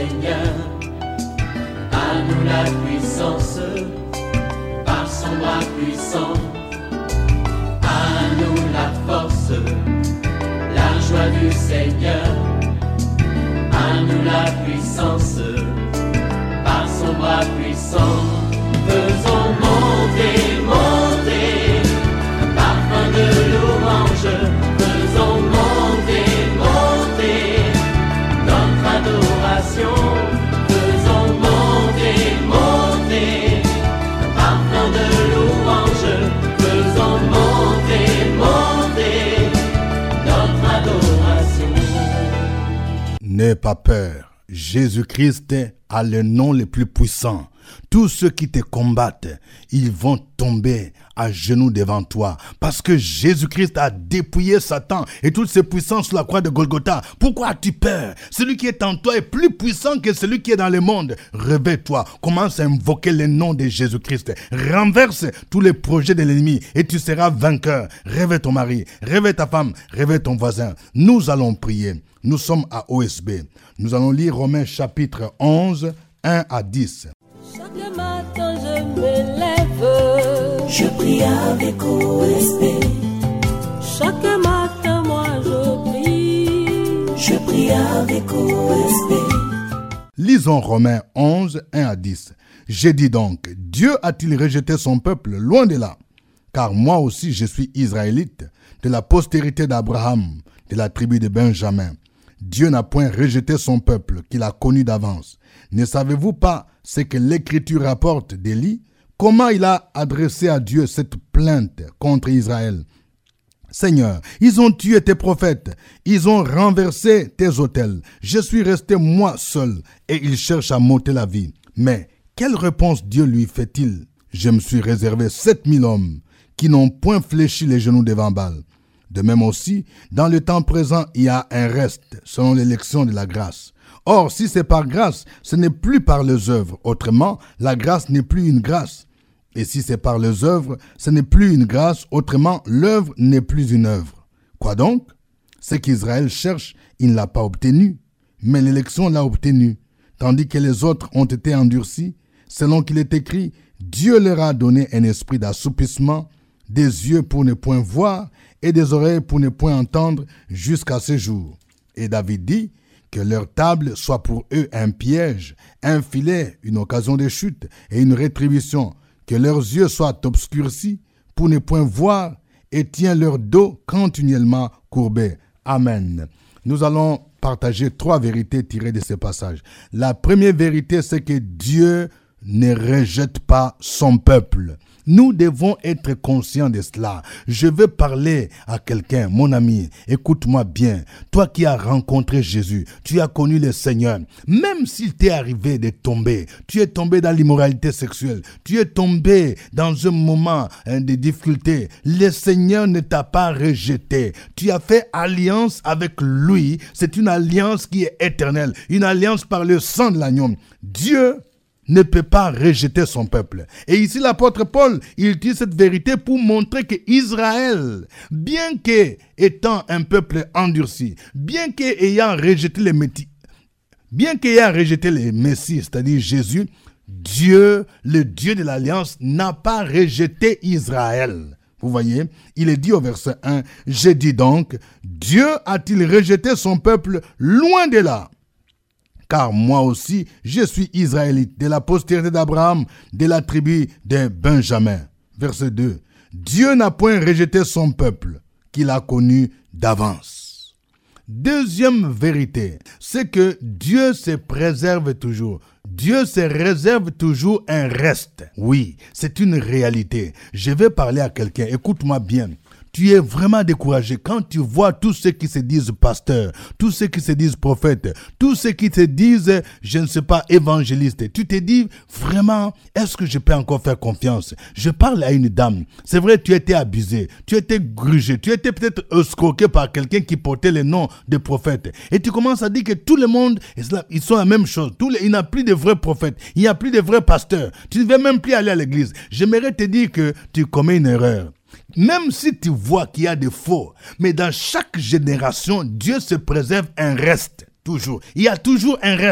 Seigneur. À nous la puissance, par son bras puissant. À nous la force, la joie du Seigneur. À nous la puissance, par son bras puissant. Faisons monter, monter, un parfum de louange. Faisons monter, monter, notre adoration. Faisons monter, monter, un parfum de louange. Faisons monter, monter, notre adoration. N'aie pas peur, Jésus-Christ a le nom le plus puissant. Tous ceux qui te combattent, ils vont tomber à genoux devant toi. Parce que Jésus-Christ a dépouillé Satan et toutes ses puissances sur la croix de Golgotha. Pourquoi as-tu peur? Celui qui est en toi est plus puissant que celui qui est dans le monde. Réveille-toi, commence à invoquer le nom de Jésus-Christ. Renverse tous les projets de l'ennemi et tu seras vainqueur. Réveille ton mari, réveille ta femme, réveille ton voisin. Nous allons prier. Nous sommes à OSB. Nous allons lire Romains chapitre 11, 1 à 10. Chaque matin je me lève, je prie avec OSB. Chaque matin moi je prie avec OSB. Lisons Romains 11, 1 à 10. J'ai dit donc, Dieu a-t-il rejeté son peuple? Loin de là. Car moi aussi je suis israélite, de la postérité d'Abraham, de la tribu de Benjamin. Dieu n'a point rejeté son peuple qu'il a connu d'avance. Ne savez-vous pas ce que l'Écriture rapporte d'Élie? Comment il a adressé à Dieu cette plainte contre Israël? Seigneur, ils ont tué tes prophètes, ils ont renversé tes autels. Je suis resté moi seul et ils cherchent à m'ôter la vie. Mais quelle réponse Dieu lui fait-il? Je me suis réservé 7000 hommes qui n'ont point fléchi les genoux devant Baal. De même aussi, dans le temps présent, il y a un reste, selon l'élection de la grâce. Or, si c'est par grâce, ce n'est plus par les œuvres. Autrement, la grâce n'est plus une grâce. Et si c'est par les œuvres, ce n'est plus une grâce. Autrement, l'œuvre n'est plus une œuvre. Quoi donc? Ce qu'Israël cherche, il ne l'a pas obtenu. Mais l'élection l'a obtenu. Tandis que les autres ont été endurcis, selon qu'il est écrit, Dieu leur a donné un esprit d'assoupissement, des yeux pour ne point voir, et des oreilles pour ne point entendre jusqu'à ce jour. Et David dit que leur table soit pour eux un piège, un filet, une occasion de chute et une rétribution, que leurs yeux soient obscurcis pour ne point voir et tient leur dos continuellement courbé. Amen. Nous allons partager 3 vérités tirées de ce passage. La première vérité, c'est que Dieu ne rejette pas son peuple. Nous devons être conscients de cela. Je veux parler à quelqu'un, mon ami, écoute-moi bien. Toi qui as rencontré Jésus, tu as connu le Seigneur. Même s'il t'est arrivé de tomber, tu es tombé dans l'immoralité sexuelle, tu es tombé dans un moment de difficulté, le Seigneur ne t'a pas rejeté. Tu as fait alliance avec lui. C'est une alliance qui est éternelle, une alliance par le sang de l'agneau. Dieu ne peut pas rejeter son peuple. Et ici, l'apôtre Paul, il utilise cette vérité pour montrer que Israël, bien qu'étant un peuple endurci, bien qu'ayant rejeté les Messie, c'est-à-dire Jésus, Dieu, le Dieu de l'Alliance, n'a pas rejeté Israël. Vous voyez, il est dit au verset 1, « J'ai dit donc, Dieu a-t-il rejeté son peuple loin de là? Car moi aussi, je suis israélite, de la postérité d'Abraham, de la tribu de Benjamin. » Verset 2. Dieu n'a point rejeté son peuple, qu'il a connu d'avance. Deuxième vérité, c'est que Dieu se préserve toujours. Dieu se réserve toujours un reste. Oui, c'est une réalité. Je vais parler à quelqu'un, écoute-moi bien. Tu es vraiment découragé quand tu vois tous ceux qui se disent pasteurs, tous ceux qui se disent prophètes, tous ceux qui se disent, je ne sais pas, évangélistes. Tu te dis, vraiment, est-ce que je peux encore faire confiance? Je parle à une dame. C'est vrai, tu étais abusé, tu étais grugé, tu étais peut-être escroqué par quelqu'un qui portait le nom de prophète. Et tu commences à dire que tout le monde, ils sont la même chose. Il n'y a plus de vrais prophètes, il n'y a plus de vrais pasteurs. Tu ne veux même plus aller à l'église. J'aimerais te dire que tu commets une erreur. Même si tu vois qu'il y a des faux, mais dans chaque génération, Dieu se préserve un reste, toujours. Il y a toujours un reste.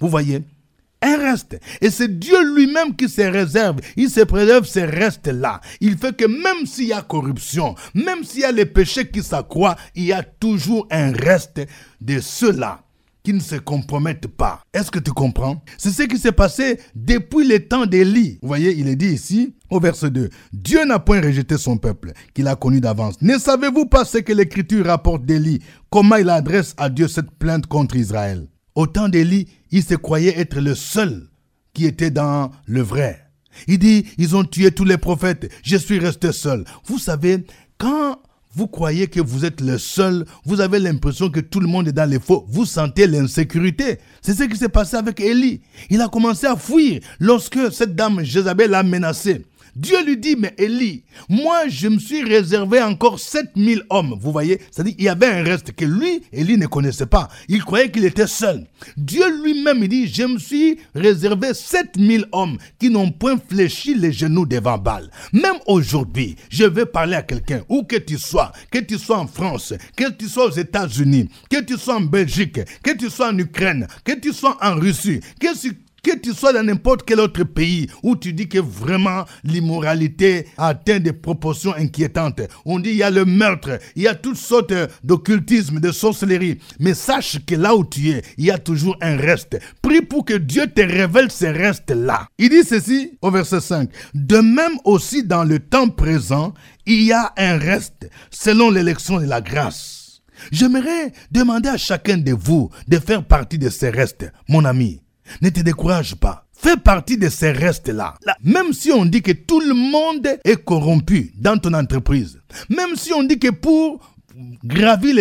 Vous voyez? Un reste. Et c'est Dieu lui-même qui se réserve. Il se préserve ces restes-là. Il fait que même s'il y a corruption, même s'il y a les péchés qui s'accroissent, il y a toujours un reste de ceux-là qui ne se compromettent pas. Est-ce que tu comprends? C'est ce qui s'est passé depuis le temps d'Élie. Vous voyez, il est dit ici, au verset 2, « Dieu n'a point rejeté son peuple, qu'il a connu d'avance. Ne savez-vous pas ce que l'Écriture rapporte d'Élie, comment il adresse à Dieu cette plainte contre Israël? » Au temps d'Élie, il se croyait être le seul qui était dans le vrai. Il dit, ils ont tué tous les prophètes, je suis resté seul. Vous savez, quand vous croyez que vous êtes le seul, vous avez l'impression que tout le monde est dans les faux, vous sentez l'insécurité. C'est ce qui s'est passé avec Élie. Il a commencé à fuir lorsque cette dame Jézabel l'a menacé. Dieu lui dit, mais Élie, moi je me suis réservé encore 7000 hommes. Vous voyez, c'est-à-dire qu'il y avait un reste que lui, Élie ne connaissait pas. Il croyait qu'il était seul. Dieu lui-même, il dit, je me suis réservé 7000 hommes qui n'ont point fléchi les genoux devant Baal. Même aujourd'hui, je vais parler à quelqu'un, où que tu sois en France, que tu sois aux États-Unis, que tu sois en Belgique, que tu sois en Ukraine, que tu sois en Russie, que tu sois dans n'importe quel autre pays où tu dis que vraiment l'immoralité atteint des proportions inquiétantes. On dit il y a le meurtre, il y a toutes sortes d'occultisme, de sorcellerie. Mais sache que là où tu es, il y a toujours un reste. Prie pour que Dieu te révèle ces restes-là. Il dit ceci au verset 5. De même aussi dans le temps présent, il y a un reste selon l'élection de la grâce. J'aimerais demander à chacun de vous de faire partie de ces restes, mon ami. Ne te décourage pas. Fais partie de ces restes-là. Même si on dit que tout le monde est corrompu dans ton entreprise, même si on dit que pour gravir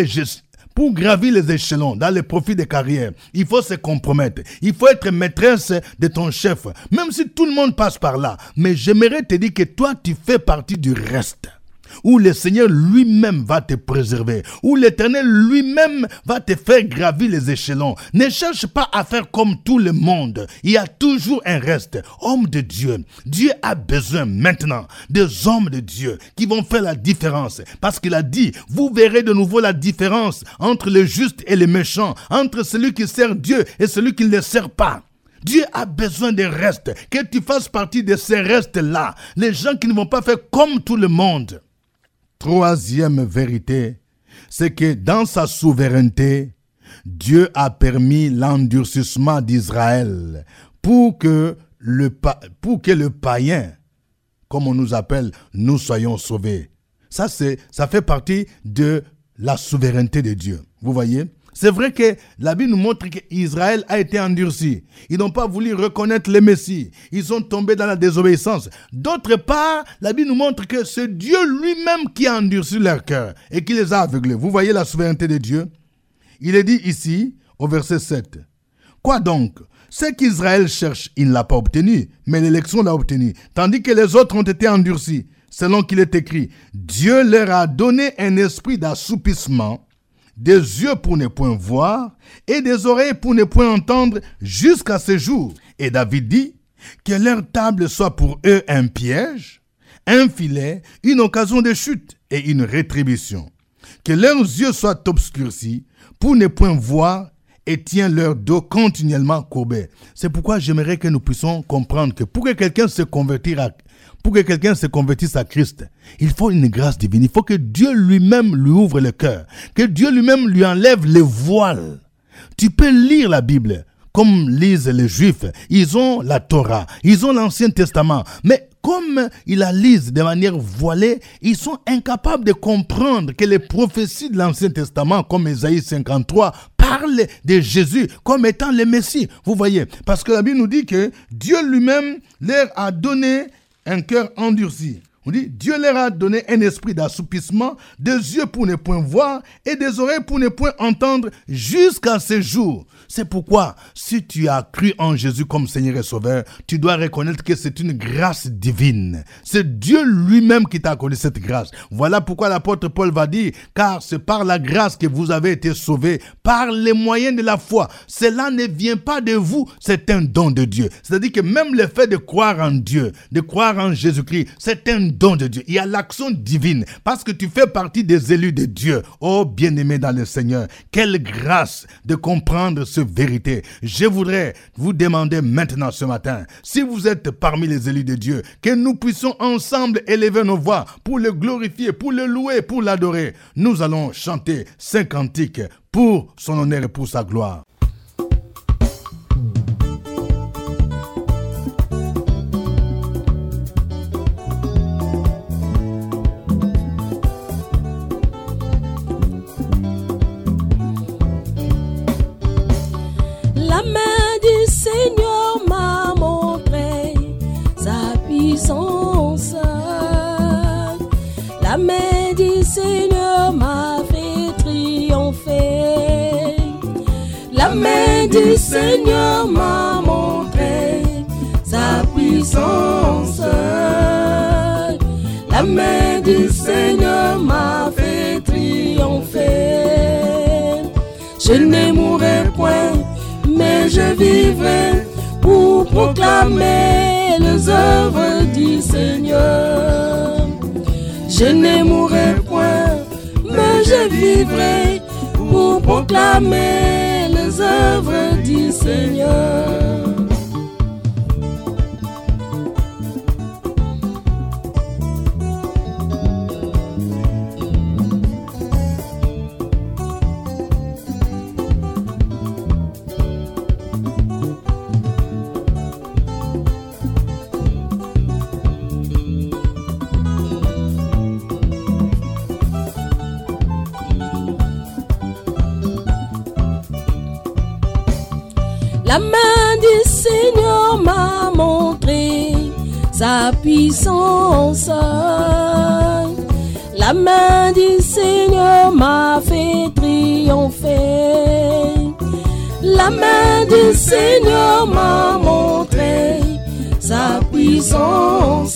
les échelons dans les profits de carrière, il faut se compromettre. Il faut être maîtresse de ton chef. Même si tout le monde passe par là. Mais j'aimerais te dire que toi, tu fais partie du reste. Où le Seigneur lui-même va te préserver, où l'Éternel lui-même va te faire gravir les échelons. Ne cherche pas à faire comme tout le monde. Il y a toujours un reste. Homme de Dieu, Dieu a besoin maintenant des hommes de Dieu qui vont faire la différence. Parce qu'il a dit, vous verrez de nouveau la différence entre le juste et le méchant, entre celui qui sert Dieu et celui qui ne le sert pas. Dieu a besoin de restes, que tu fasses partie de ces restes-là. Les gens qui ne vont pas faire comme tout le monde. Troisième vérité, c'est que dans sa souveraineté, Dieu a permis l'endurcissement d'Israël pour que le païen, comme on nous appelle, nous soyons sauvés. Ça fait partie de la souveraineté de Dieu. Vous voyez? C'est vrai que la Bible nous montre qu'Israël a été endurci. Ils n'ont pas voulu reconnaître le Messie. Ils sont tombés dans la désobéissance. D'autre part, la Bible nous montre que c'est Dieu lui-même qui a endurci leur cœur et qui les a aveuglés. Vous voyez la souveraineté de Dieu? Il est dit ici, au verset 7. Quoi donc? Ce qu'Israël cherche, il ne l'a pas obtenu, mais l'élection l'a obtenu. Tandis que les autres ont été endurcis. Selon qu'il est écrit, Dieu leur a donné un esprit d'assoupissement, des yeux pour ne point voir et des oreilles pour ne point entendre jusqu'à ce jour. Et David dit que leur table soit pour eux un piège, un filet, une occasion de chute et une rétribution. Que leurs yeux soient obscurcis pour ne point voir et tient leur dos continuellement courbé. C'est pourquoi j'aimerais que nous puissions comprendre que pour que quelqu'un se convertisse à Christ, il faut une grâce divine. Il faut que Dieu lui-même lui ouvre le cœur, que Dieu lui-même lui enlève les voiles. Tu peux lire la Bible comme lisent les Juifs. Ils ont la Torah, ils ont l'Ancien Testament, mais comme ils la lisent de manière voilée, ils sont incapables de comprendre que les prophéties de l'Ancien Testament, comme Ésaïe 53, parlent de Jésus comme étant le Messie. Vous voyez, parce que la Bible nous dit que Dieu lui-même leur a donné un cœur endurci. On dit, Dieu leur a donné un esprit d'assoupissement, des yeux pour ne point voir et des oreilles pour ne point entendre jusqu'à ce jour. C'est pourquoi, si tu as cru en Jésus comme Seigneur et Sauveur, tu dois reconnaître que c'est une grâce divine. C'est Dieu lui-même qui t'a accordé cette grâce. Voilà pourquoi l'apôtre Paul va dire, car c'est par la grâce que vous avez été sauvés, par les moyens de la foi. Cela ne vient pas de vous, c'est un don de Dieu. C'est-à-dire que même le fait de croire en Dieu, de croire en Jésus-Christ, c'est un don de Dieu, il y a l'action divine, parce que tu fais partie des élus de Dieu. Oh, bien-aimé dans le Seigneur, quelle grâce de comprendre cette vérité. Je voudrais vous demander maintenant ce matin, si vous êtes parmi les élus de Dieu, que nous puissions ensemble élever nos voix pour le glorifier, pour le louer, pour l'adorer. Nous allons chanter 5 cantiques pour son honneur et pour sa gloire. La main du Seigneur m'a montré sa puissance. La main du Seigneur m'a fait triompher. La main du Seigneur m'a montré sa puissance. La main du Seigneur m'a fait triompher. Je ne mourrai point, mais je vivrai pour proclamer les œuvres du Seigneur. Je ne mourrai point, mais je vivrai pour proclamer les œuvres du Seigneur. La main du Seigneur m'a montré sa puissance. La main du Seigneur m'a fait triompher. La main du Seigneur m'a montré sa puissance.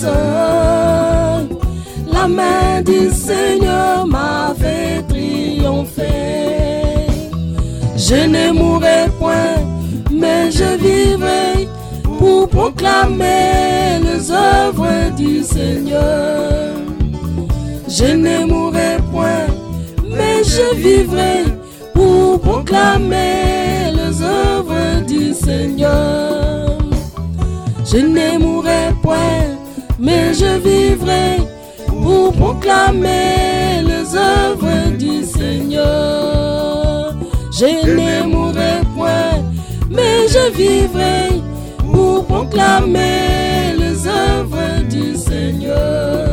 La main du Seigneur m'a fait triompher. Je ne mourrai point, mais je vivrai pour proclamer les œuvres du Seigneur. Je ne mourrai point, mais je vivrai pour proclamer les œuvres du Seigneur. Je ne mourrai point, mais je vivrai pour proclamer les œuvres du Seigneur. Je ne mourrai point, mais je vivrai pour proclamer les œuvres du Seigneur.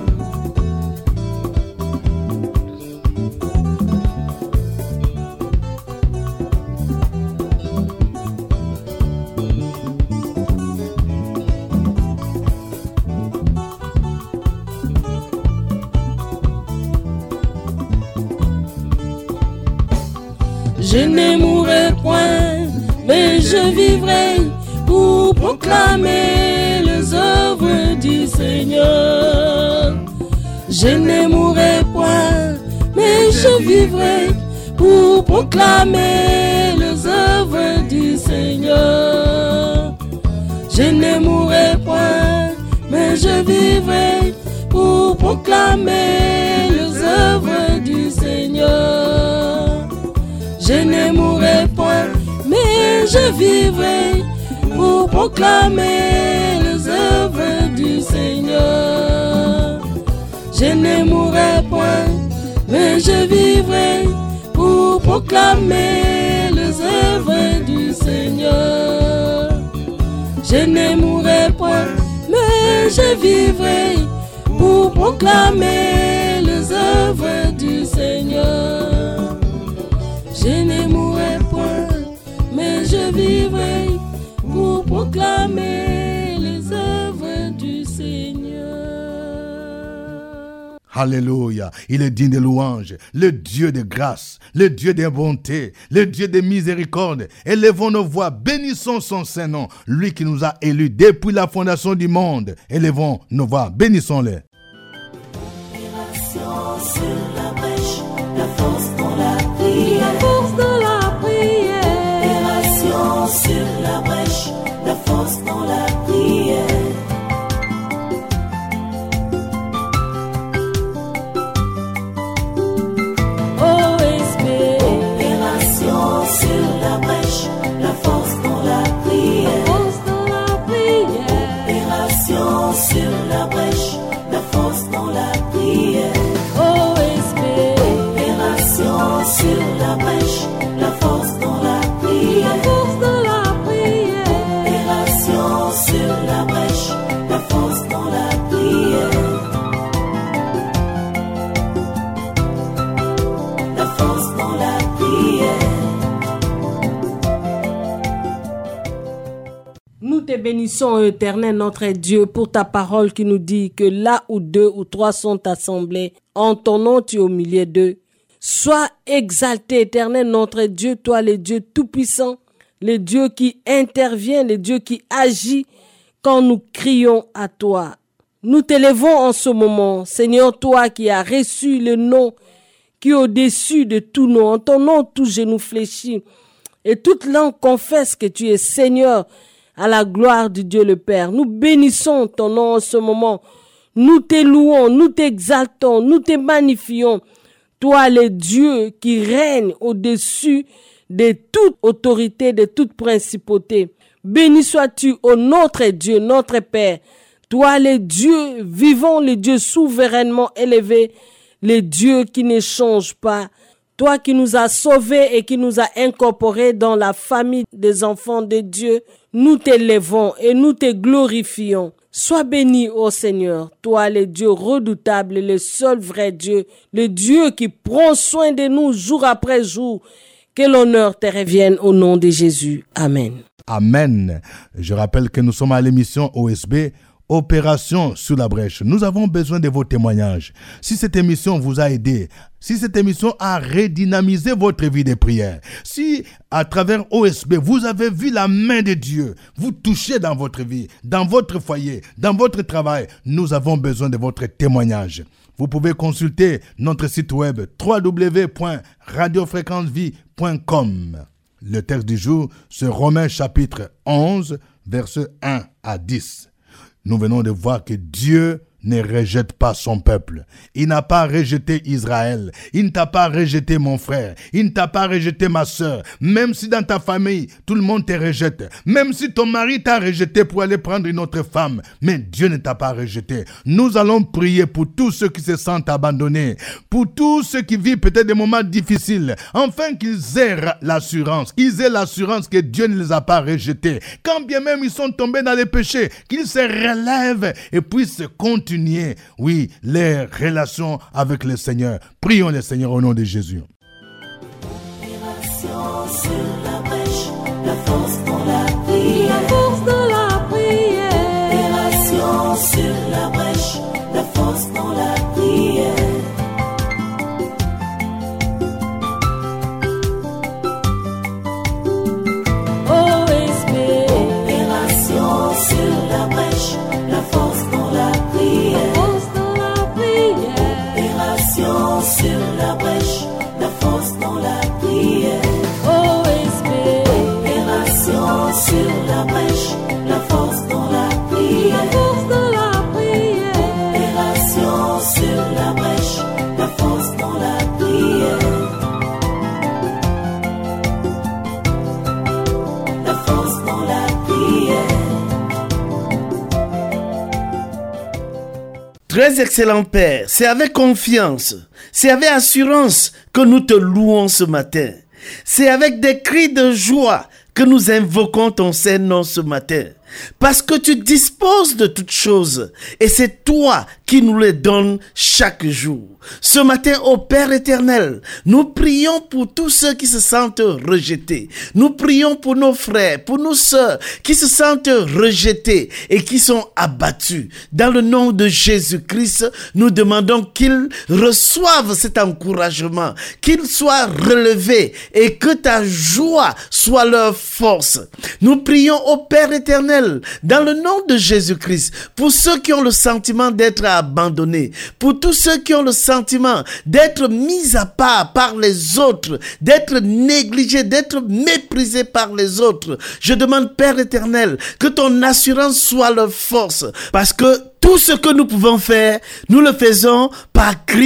Je ne mourrai point, mais je vivrai pour proclamer les œuvres du Seigneur. Je ne mourrai point, mais je vivrai pour proclamer les œuvres du Seigneur. Je ne mourrai point, mais je vivrai pour proclamer les œuvres du Seigneur. Je ne mourrai point, mais je vivrai pour proclamer les œuvres du Seigneur. Je ne mourrai point, mais je vivrai pour proclamer les œuvres du Seigneur. Je ne mourrai point, mais je vivrai pour proclamer les œuvres du Seigneur. Je ne mourrai point, mais je vivrai pour proclamer les œuvres du Seigneur. Alléluia, il est digne de louange, le Dieu de grâce, le Dieu de bonté, le Dieu de miséricorde. Élevons nos voix, bénissons son Saint-Nom, lui qui nous a élus depuis la fondation du monde. Élevons nos voix, bénissons-le. Sur la brèche, la force dans la prière. La force dans la prière. Opération sur la brèche, la force dans la prière. sur la brèche, la force dans la prière. Opération sur la brèche, la force dans la prière. La force dans la prière. Nous te bénissons, Éternel, notre Dieu, pour ta parole qui nous dit que là où 2 ou 3 sont assemblés, en ton nom tu es au milieu d'eux. Sois exalté, Éternel, notre Dieu, toi le Dieu tout-puissant, le Dieu qui intervient, le Dieu qui agit quand nous crions à toi. Nous t'élevons en ce moment, Seigneur, toi qui as reçu le nom qui est au-dessus de tout nom. En ton nom, tout genou fléchit et toute langue confesse que tu es Seigneur, à la gloire de Dieu le Père. Nous bénissons ton nom en ce moment. Nous te louons, nous t'exaltons, nous te magnifions. Toi, le Dieu qui règne au-dessus de toute autorité, de toute principauté. Béni sois-tu, ô notre Dieu, notre Père. Toi, le Dieu vivant, le Dieu souverainement élevé, le Dieu qui ne change pas. Toi qui nous as sauvés et qui nous as incorporés dans la famille des enfants de Dieu, nous t'élevons et nous te glorifions. Sois béni, ô Seigneur, toi le Dieu redoutable, le seul vrai Dieu, le Dieu qui prend soin de nous jour après jour. Que l'honneur te revienne au nom de Jésus. Amen. Amen. Je rappelle que nous sommes à l'émission OSB, Opération sur la brèche. Nous avons besoin de vos témoignages. Si cette émission vous a aidé, si cette émission a redynamisé votre vie de prière, si à travers OSB vous avez vu la main de Dieu vous toucher dans votre vie, dans votre foyer, dans votre travail, nous avons besoin de votre témoignage. Vous pouvez consulter notre site web www.radiofréquencevie.com. Le texte du jour, c'est Romains chapitre 11, versets 1 à 10. Nous venons de voir que Dieu ne rejette pas son peuple. Il n'a pas rejeté Israël. Il ne t'a pas rejeté mon frère. Il ne t'a pas rejeté ma soeur. Même si dans ta famille, tout le monde te rejette. Même si ton mari t'a rejeté pour aller prendre une autre femme. Mais Dieu ne t'a pas rejeté. Nous allons prier pour tous ceux qui se sentent abandonnés. Pour tous ceux qui vivent peut-être des moments difficiles. Afin qu'ils aient l'assurance. Qu'ils aient l'assurance que Dieu ne les a pas rejetés. Quand bien même ils sont tombés dans les péchés. Qu'ils se relèvent et puissent continuer. Oui, les relations avec le Seigneur. Prions le Seigneur au nom de Jésus. Opération sur la brèche, la force dans la prière. La force dans la prière. Opération sur la brèche, la force dans la prière. OSB. Opération sur la brèche, la force dans la prière. Opération sur la brèche, la force dans la prière. OSB. Opération sur la brèche, la force dans la prière. Opération sur la brèche, la force dans la prière. La force dans la prière. Très excellent Père, c'est avec confiance, c'est avec assurance que nous te louons ce matin. C'est avec des cris de joie que nous invoquons ton Saint-Nom ce matin. Parce que tu disposes de toutes choses et c'est toi qui nous les donnes chaque jour. Ce matin, ô Père éternel, nous prions pour tous ceux qui se sentent rejetés. Nous prions pour nos frères, pour nos sœurs qui se sentent rejetés et qui sont abattus. Dans le nom de Jésus-Christ, nous demandons qu'ils reçoivent cet encouragement, qu'ils soient relevés et que ta joie soit leur force. Nous prions au Père éternel dans le nom de Jésus-Christ, pour ceux qui ont le sentiment d'être abandonnés, pour tous ceux qui ont le sentiment d'être mis à part par les autres, d'être négligés, d'être méprisés par les autres. Je demande, Père éternel, que ton assurance soit leur force, parce que tout ce que nous pouvons faire, nous le faisons par Christ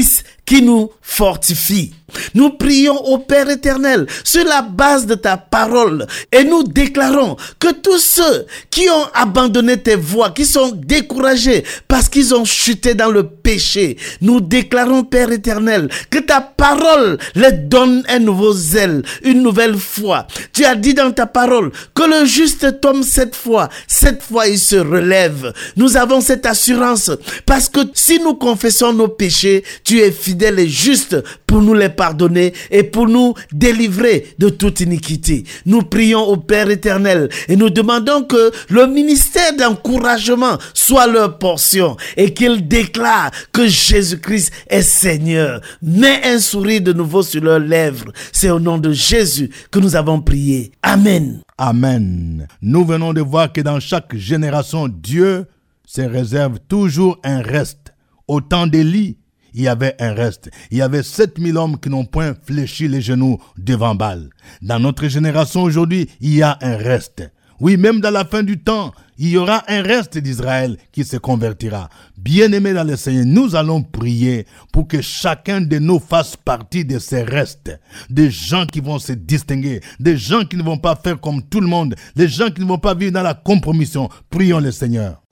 qui nous fortifie. Nous prions au Père éternel sur la base de ta parole et nous déclarons que tous ceux qui ont abandonné tes voies, qui sont découragés parce qu'ils ont chuté dans le péché, nous déclarons, Père éternel, que ta parole les donne un nouveau zèle, une nouvelle foi. Tu as dit dans ta parole que le juste tombe 7 fois il se relève. Nous avons cette assurance parce que si nous confessons nos péchés, tu es fidèle et juste pour nous les pardonner et pour nous délivrer de toute iniquité. Nous prions au Père éternel et nous demandons que le ministère d'encouragement soit leur portion et qu'ils déclarent que Jésus-Christ est Seigneur. Mets un sourire de nouveau sur leurs lèvres. C'est au nom de Jésus que nous avons prié. Amen. Amen. Nous venons de voir que dans chaque génération, Dieu se réserve toujours un reste. Au temps d'Élie, il y avait un reste. Il y avait 7000 hommes qui n'ont point fléchi les genoux devant Baal. Dans notre génération aujourd'hui, il y a un reste. Oui, même dans la fin du temps, il y aura un reste d'Israël qui se convertira. Bien-aimés dans le Seigneur, nous allons prier pour que chacun de nous fasse partie de ces restes. Des gens qui vont se distinguer, des gens qui ne vont pas faire comme tout le monde, des gens qui ne vont pas vivre dans la compromission. Prions le Seigneur.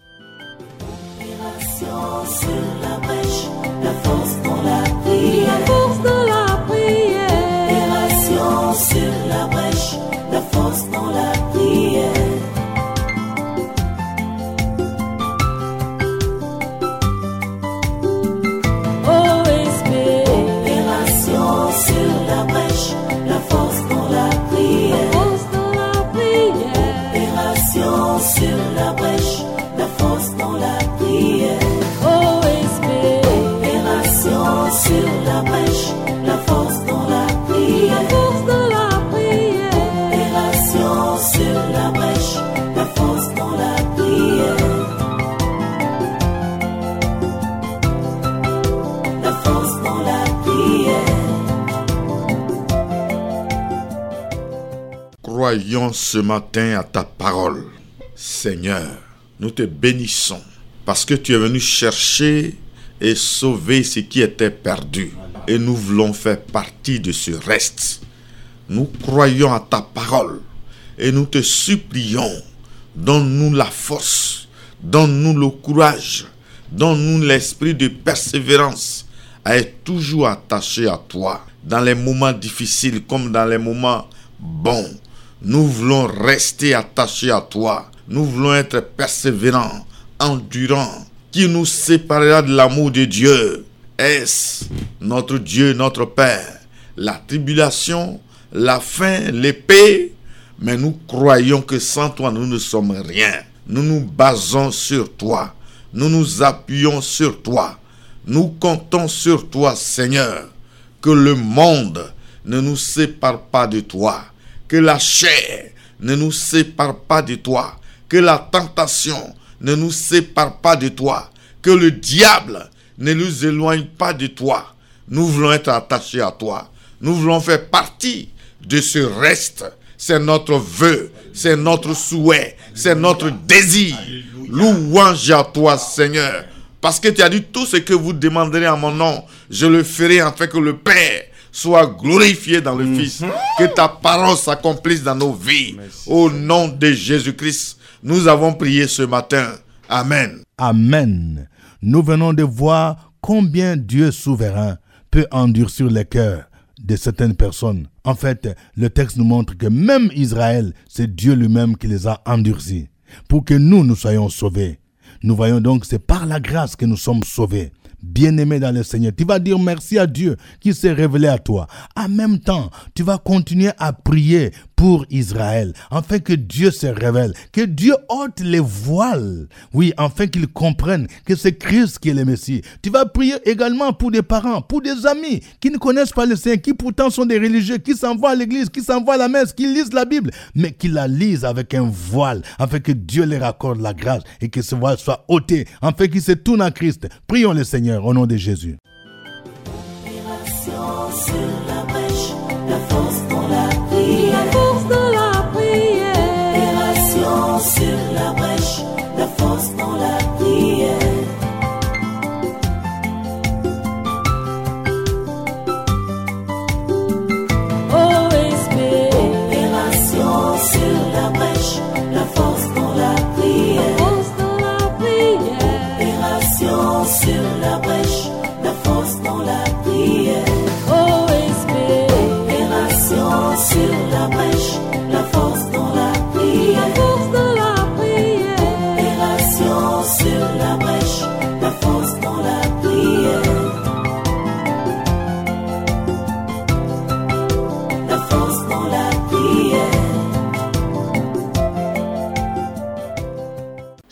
La force dans la prière. Opération sur la brèche. La force dans la prière. OSB. Opération sur la brèche. La force dans la prière. Opération sur la brèche. La force dans la prière. Sur la brèche, la force dans la prière. Opération sur la brèche, la force dans la prière. La force dans la prière. Croyons ce matin à ta parole. Seigneur, nous te bénissons parce que tu es venu chercher et sauver ce qui était perdu. Et nous voulons faire partie de ce reste. Nous croyons à ta parole et nous te supplions, donne-nous la force, donne-nous le courage, donne-nous l'esprit de persévérance à être toujours attaché à toi. Dans les moments difficiles comme dans les moments bons, nous voulons rester attachés à toi. Nous voulons être persévérants, endurants. Qui nous séparera de l'amour de Dieu? Est-ce notre Dieu, notre Père? La tribulation, la faim, l'épée? Mais nous croyons que sans toi, nous ne sommes rien. Nous nous basons sur toi. Nous nous appuyons sur toi. Nous comptons sur toi, Seigneur. Que le monde ne nous sépare pas de toi. Que la chair ne nous sépare pas de toi. Que la tentation ne nous sépare pas de toi, que le diable ne nous éloigne pas de toi. Nous voulons être attachés à toi. Nous voulons faire partie de ce reste. C'est notre vœu, c'est notre souhait, c'est notre désir. Louange à toi, Seigneur, parce que tu as dit tout ce que vous demanderez en mon nom, je le ferai afin que le Père soit glorifié dans le Fils, que ta parole s'accomplisse dans nos vies. Au nom de Jésus-Christ, nous avons prié ce matin. Amen. Amen. Nous venons de voir combien Dieu souverain peut endurcir les cœurs de certaines personnes. En fait, le texte nous montre que même Israël, c'est Dieu lui-même qui les a endurcis pour que nous soyons sauvés. Nous voyons donc c'est par la grâce que nous sommes sauvés. Bien-aimé dans le Seigneur, tu vas dire merci à Dieu qui s'est révélé à toi. En même temps, tu vas continuer à prier pour Israël, afin que Dieu se révèle, que Dieu ôte les voiles, oui, afin qu'ils comprennent que c'est Christ qui est le Messie. Tu vas prier également pour des parents, pour des amis qui ne connaissent pas le Seigneur, qui pourtant sont des religieux, qui s'en vont à l'église, qui s'en vont à la messe, qui lisent la Bible, mais qui la lisent avec un voile, afin que Dieu leur accorde la grâce et que ce voile soit ôté, afin qu'ils se tournent à Christ. Prions le Seigneur au nom de Jésus. Sur la brèche, la force dans la prière. La force dans la prière. Opération sur la brèche, la force dans la prière.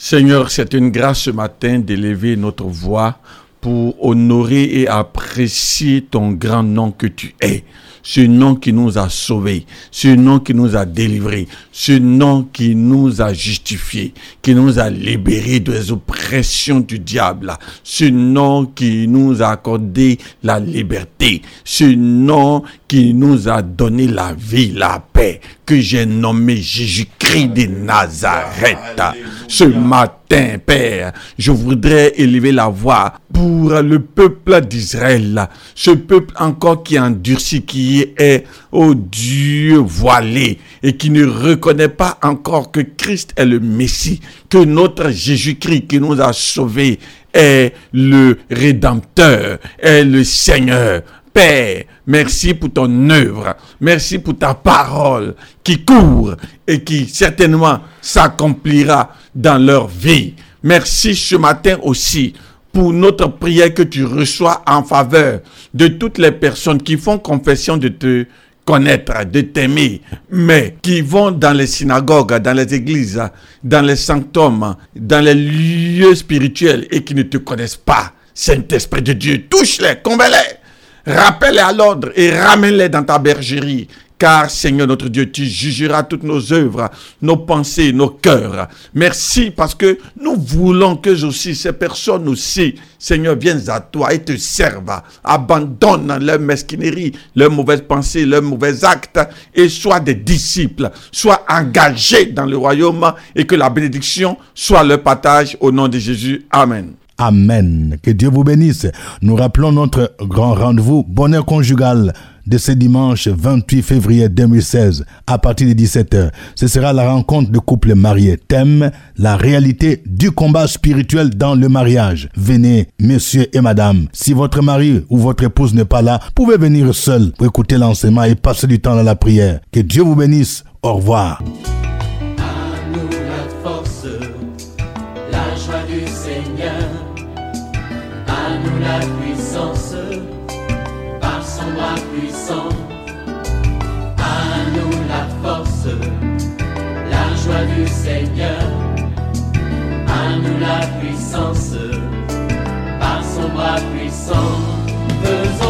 Seigneur, c'est une grâce ce matin d'élever notre voix pour honorer et apprécier ton grand nom que tu es. Ce nom qui nous a sauvés, ce nom qui nous a délivrés, ce nom qui nous a justifiés, qui nous a libérés des oppressions du diable, ce nom qui nous a accordé la liberté, ce nom qui nous a donné la vie, la paix, que j'ai nommé Jésus-Christ de Nazareth. Ce matin, Père, je voudrais élever la voix pour le peuple d'Israël, ce peuple encore qui endurci, qui est, oh Dieu, voilé et qui ne reconnaît pas encore que Christ est le Messie, que notre Jésus-Christ qui nous a sauvés est le Rédempteur, est le Seigneur. Père, merci pour ton œuvre, merci pour ta parole qui court et qui certainement s'accomplira dans leur vie. Merci ce matin aussi pour notre prière que tu reçois en faveur de toutes les personnes qui font confession de te connaître, de t'aimer, mais qui vont dans les synagogues, dans les églises, dans les sanctums, dans les lieux spirituels et qui ne te connaissent pas. Saint-Esprit de Dieu, touche-les, combat-les. Rappelle-les à l'ordre et ramène-les dans ta bergerie. Car, Seigneur notre Dieu, tu jugeras toutes nos œuvres, nos pensées, nos cœurs. Merci parce que nous voulons que aussi ces personnes aussi, Seigneur, viennent à toi et te servent. Abandonne leur mesquinerie, leurs mauvaises pensées, leurs mauvais actes et soient des disciples, soient engagés dans le royaume et que la bénédiction soit leur partage au nom de Jésus. Amen. Amen. Que Dieu vous bénisse. Nous rappelons notre grand rendez-vous bonheur conjugal de ce dimanche 28 février 2016 à partir de 17h. Ce sera la rencontre de couples mariés. Thème, la réalité du combat spirituel dans le mariage. Venez, messieurs et madame. Si votre mari ou votre épouse n'est pas là, vous pouvez venir seul pour écouter l'enseignement et passer du temps dans la prière. Que Dieu vous bénisse. Au revoir. À nous la force, la joie du Seigneur. À nous la puissance, par son bras puissant. À nous la force, la joie du Seigneur. À nous la puissance, par son bras puissant. Faisons